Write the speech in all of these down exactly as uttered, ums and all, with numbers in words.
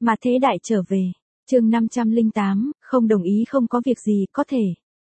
Mà thế đại trở về. Chương năm trăm lẻ tám, không đồng ý không có việc gì, có thể.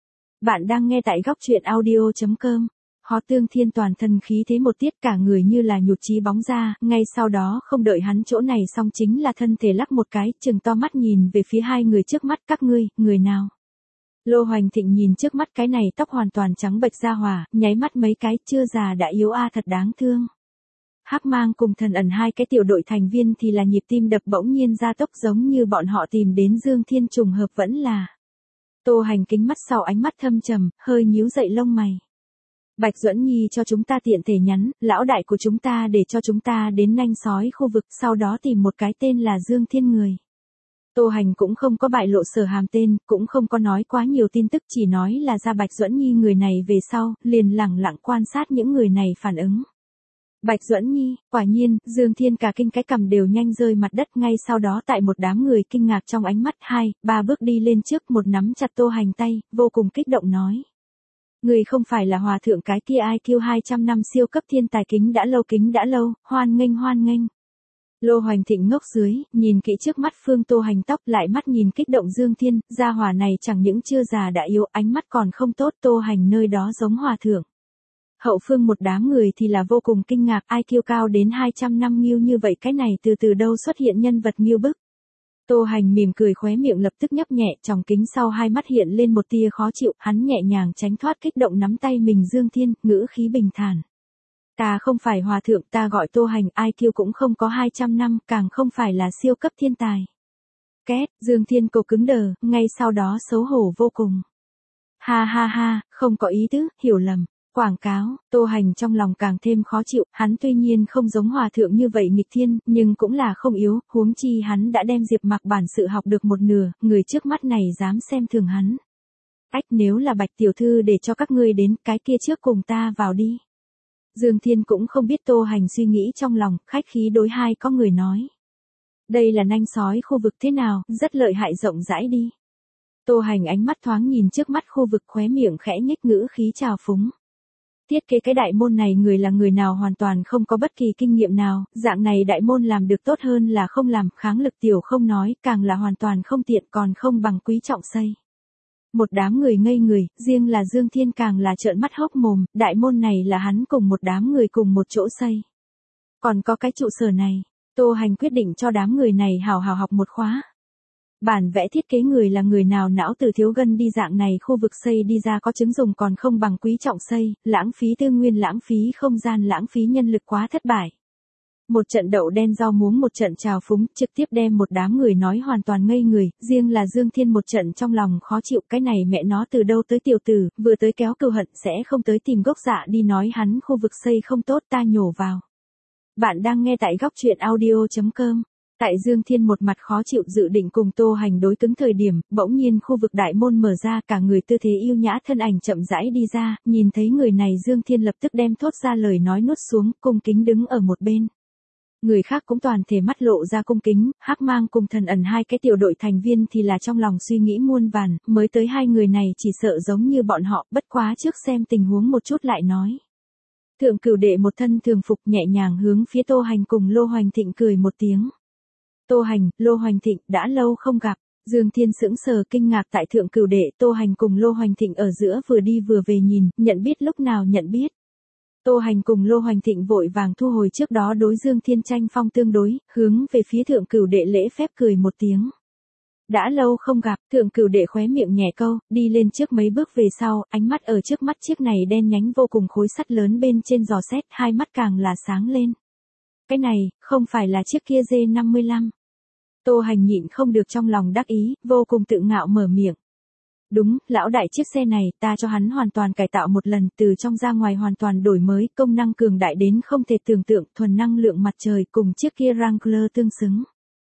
Bạn đang nghe tại góc truyện audio chấm com. Hó Tương Thiên toàn thân khí thế một tiết, cả người như là nhụt chí bóng ra, ngay sau đó không đợi hắn chỗ này xong chính là thân thể lắc một cái, trừng to mắt nhìn về phía hai người trước mắt, các ngươi, người nào? Lô Hoành Thịnh nhìn trước mắt cái này tóc hoàn toàn trắng bệch ra hỏa, nháy mắt mấy cái, chưa già đã yếu a, thật đáng thương. Hắc Mang cùng Thần Ẩn hai cái tiểu đội thành viên thì là nhịp tim đập bỗng nhiên gia tốc, giống như bọn họ tìm đến Dương Thiên trùng hợp vẫn là. Tô Hành kính mắt sau ánh mắt thâm trầm, hơi nhíu dậy lông mày. Bạch Duẫn Nhi cho chúng ta tiện thể nhắn, lão đại của chúng ta để cho chúng ta đến nanh sói khu vực, sau đó tìm một cái tên là Dương Thiên người. Tô Hành cũng không có bại lộ sở hàm tên, cũng không có nói quá nhiều tin tức, chỉ nói là ra Bạch Duẫn Nhi người này về sau, liền lẳng lặng quan sát những người này phản ứng. Bạch Duẫn Nhi, quả nhiên, Dương Thiên cả kinh cái cằm đều nhanh rơi mặt đất, ngay sau đó tại một đám người kinh ngạc trong ánh mắt, hai, ba bước đi lên trước, một nắm chặt Tô Hành tay, vô cùng kích động nói. Người không phải là hòa thượng cái kia i kiu hai trăm năm siêu cấp thiên tài, kính đã lâu kính đã lâu, hoan nghênh hoan nghênh. Lô Hoành Thịnh ngốc dưới, nhìn kỹ trước mắt Phương Tô Hành tóc, lại mắt nhìn kích động Dương Thiên, gia hỏa này chẳng những chưa già đã yếu, ánh mắt còn không tốt, Tô Hành nơi đó giống hòa thượng. Hậu phương một đám người thì là vô cùng kinh ngạc, i kiu cao đến hai trăm năm nghiêu như vậy, cái này từ từ đâu xuất hiện nhân vật nghiêu bức. Tô Hành mỉm cười, khóe miệng lập tức nhấp nhẹ, tròng kính sau hai mắt hiện lên một tia khó chịu, hắn nhẹ nhàng tránh thoát kích động nắm tay mình Dương Thiên, ngữ khí bình thản. Ta không phải hòa thượng, ta gọi Tô Hành, i kiu cũng không có hai trăm năm, càng không phải là siêu cấp thiên tài. Két, Dương Thiên cổ cứng đờ, ngay sau đó xấu hổ vô cùng. Ha ha ha, không có ý tứ, hiểu lầm. Quảng cáo, Tô Hành trong lòng càng thêm khó chịu, hắn tuy nhiên không giống hòa thượng như vậy nghịch thiên, nhưng cũng là không yếu, huống chi hắn đã đem Diệp Mặc bản sự học được một nửa, người trước mắt này dám xem thường hắn. Ách, nếu là Bạch tiểu thư để cho các ngươi đến, cái kia trước cùng ta vào đi. Dương Thiên cũng không biết Tô Hành suy nghĩ trong lòng, khách khí đối hai có người nói. Đây là nanh sói khu vực thế nào, rất lợi hại, rộng rãi đi. Tô Hành ánh mắt thoáng nhìn trước mắt khu vực, khóe miệng khẽ nhếch, ngữ khí trào phúng. Thiết kế cái đại môn này người là người nào hoàn toàn không có bất kỳ kinh nghiệm nào, dạng này đại môn làm được tốt hơn là không làm, kháng lực tiểu không nói, càng là hoàn toàn không tiện, còn không bằng Quý Trọng xây. Một đám người ngây người, riêng là Dương Thiên càng là trợn mắt hốc mồm, đại môn này là hắn cùng một đám người cùng một chỗ xây. Còn có cái trụ sở này, Tô Hành quyết định cho đám người này hào hào học một khóa. Bản vẽ thiết kế người là người nào, não từ thiếu gân đi, dạng này khu vực xây đi ra có chứng dùng còn không bằng Quý Trọng xây, lãng phí tư nguyên, lãng phí không gian, lãng phí nhân lực, quá thất bại. Một trận đậu đen rau muống, một trận trào phúng, trực tiếp đem một đám người nói hoàn toàn ngây người, riêng là Dương Thiên một trận trong lòng khó chịu, cái này mẹ nó từ đâu tới tiểu tử, vừa tới kéo cừu hận sẽ không tới tìm gốc dạ đi nói hắn khu vực xây không tốt, ta nhổ vào. Bạn đang nghe tại góc truyện audio chấm com. Tại Dương Thiên một mặt khó chịu dự định cùng Tô Hành đối cứng thời điểm, bỗng nhiên khu vực đại môn mở ra, cả người tư thế yêu nhã thân ảnh chậm rãi đi ra, nhìn thấy người này Dương Thiên lập tức đem thốt ra lời nói nuốt xuống, cung kính đứng ở một bên. Người khác cũng toàn thể mắt lộ ra cung kính, Hắc Mang cùng Thần Ẩn hai cái tiểu đội thành viên thì là trong lòng suy nghĩ muôn vàn, mới tới hai người này chỉ sợ giống như bọn họ, bất quá trước xem tình huống một chút lại nói. Thượng Cửu Đệ một thân thường phục nhẹ nhàng hướng phía Tô Hành cùng Lô Hoành Thịnh cười một tiếng. Tô Hành, Lô Hoành Thịnh, đã lâu không gặp. Dương Thiên sững sờ kinh ngạc tại Thượng Cửu Đệ, Tô Hành cùng Lô Hoành Thịnh ở giữa vừa đi vừa về nhìn, nhận biết lúc nào nhận biết. Tô Hành cùng Lô Hoành Thịnh vội vàng thu hồi trước đó đối Dương Thiên tranh phong tương đối, hướng về phía Thượng Cửu Đệ lễ phép cười một tiếng. Đã lâu không gặp, Thượng Cửu Đệ khóe miệng nhẹ câu, đi lên trước mấy bước về sau, ánh mắt ở trước mắt chiếc này đen nhánh vô cùng khối sắt lớn bên trên dò xét, hai mắt càng là sáng lên. Cái này, không phải là chiếc kia D năm mươi lăm. Tô Hành nhịn không được trong lòng đắc ý, vô cùng tự ngạo mở miệng. Đúng, lão đại, chiếc xe này, ta cho hắn hoàn toàn cải tạo một lần, từ trong ra ngoài hoàn toàn đổi mới, công năng cường đại đến không thể tưởng tượng, thuần năng lượng mặt trời cùng chiếc kia Wrangler tương xứng.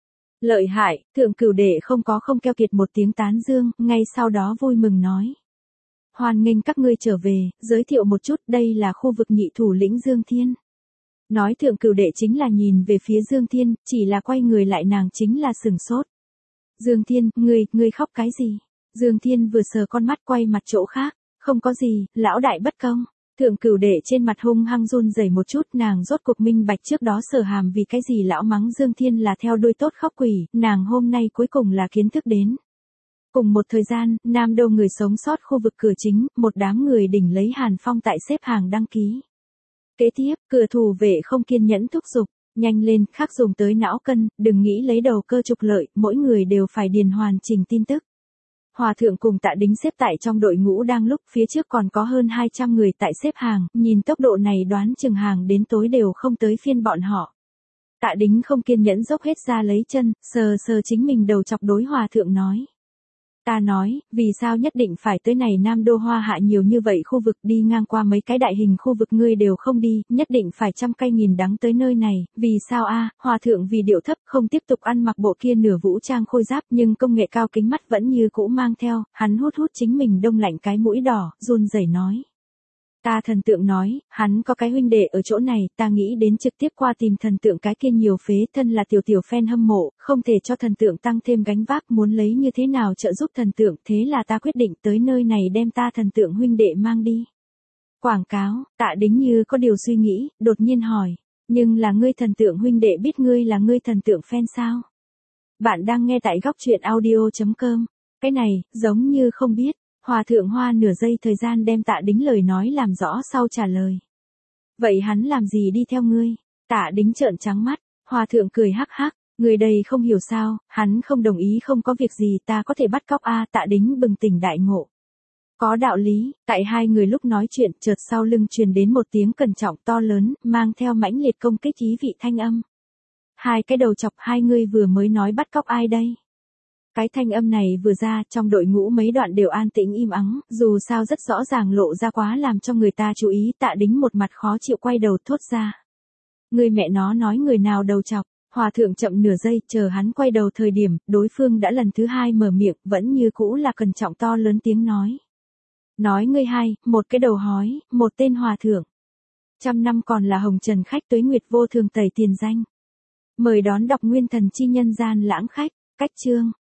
Lợi hại, Thượng Cửu Đệ không có không keo kiệt một tiếng tán dương, ngay sau đó vui mừng nói. Hoan nghênh các ngươi trở về, giới thiệu một chút, đây là khu vực nhị thủ lĩnh Dương Thiên. Nói Thượng Cửu Đệ chính là nhìn về phía Dương Thiên, chỉ là quay người lại nàng chính là sừng sốt. Dương Thiên, ngươi, ngươi khóc cái gì? Dương Thiên vừa sờ con mắt quay mặt chỗ khác, không có gì, lão đại bất công. Thượng Cửu Đệ trên mặt hung hăng run rẩy một chút, nàng rốt cuộc minh bạch trước đó Sở Hàm vì cái gì lão mắng Dương Thiên là theo đuôi tốt khóc quỷ, nàng hôm nay cuối cùng là kiến thức đến. Cùng một thời gian, Nam Đô người sống sót khu vực cửa chính, một đám người đỉnh lấy Hàn Phong tại xếp hàng đăng ký. Kế tiếp, cửa thủ vệ không kiên nhẫn thúc giục, nhanh lên, khắc dùng tới não cân, đừng nghĩ lấy đầu cơ trục lợi, mỗi người đều phải điền hoàn chỉnh tin tức. Hòa thượng cùng Tạ Đính xếp tại trong đội ngũ đang lúc phía trước còn có hơn hai trăm người tại xếp hàng, nhìn tốc độ này đoán chừng hàng đến tối đều không tới phiên bọn họ. Tạ Đính không kiên nhẫn dốc hết ra lấy chân, sờ sờ chính mình đầu chọc đối hòa thượng nói. Ta nói, vì sao nhất định phải tới này Nam Đô Hoa Hạ nhiều như vậy khu vực đi ngang qua mấy cái đại hình khu vực ngươi đều không đi, nhất định phải trăm cây nghìn đắng tới nơi này, vì sao a? Hòa thượng vì điệu thấp không tiếp tục ăn mặc bộ kia nửa vũ trang khôi giáp nhưng công nghệ cao kính mắt vẫn như cũ mang theo, hắn hút hút chính mình đông lạnh cái mũi đỏ, run rẩy nói. Ta thần tượng nói, hắn có cái huynh đệ ở chỗ này, ta nghĩ đến trực tiếp qua tìm thần tượng cái kia nhiều phế thân là tiểu tiểu fan hâm mộ, không thể cho thần tượng tăng thêm gánh vác muốn lấy như thế nào trợ giúp thần tượng, thế là ta quyết định tới nơi này đem ta thần tượng huynh đệ mang đi. Quảng cáo, Tạ Đính như có điều suy nghĩ, đột nhiên hỏi, nhưng là ngươi thần tượng huynh đệ biết ngươi là ngươi thần tượng fan sao? Bạn đang nghe tại góc truyện audio chấm com, cái này, giống như không biết. Hòa thượng hoa nửa giây thời gian đem Tạ Đính lời nói làm rõ sau trả lời. Vậy hắn làm gì đi theo ngươi? Tạ Đính trợn trắng mắt, hòa thượng cười hắc hắc, người đây không hiểu sao, hắn không đồng ý không có việc gì ta có thể bắt cóc a. Tạ Đính bừng tỉnh đại ngộ. Có đạo lý, tại hai người lúc nói chuyện chợt sau lưng truyền đến một tiếng cẩn trọng to lớn, mang theo mãnh liệt công kích ý vị thanh âm. Hai cái đầu chọc hai người vừa mới nói bắt cóc ai đây? Cái thanh âm này vừa ra trong đội ngũ mấy đoạn đều an tĩnh im ắng, dù sao rất rõ ràng lộ ra quá làm cho người ta chú ý. Tạ Đính một mặt khó chịu quay đầu thốt ra. Người mẹ nó nói người nào đầu chọc, hòa thượng chậm nửa giây chờ hắn quay đầu thời điểm, đối phương đã lần thứ hai mở miệng vẫn như cũ là cẩn trọng to lớn tiếng nói. Nói ngươi hai, một cái đầu hói, một tên hòa thượng. Trăm năm còn là hồng trần khách tuế nguyệt vô thường tẩy tiền danh. Mời đón đọc nguyên thần chi nhân gian lãng khách, cách chương.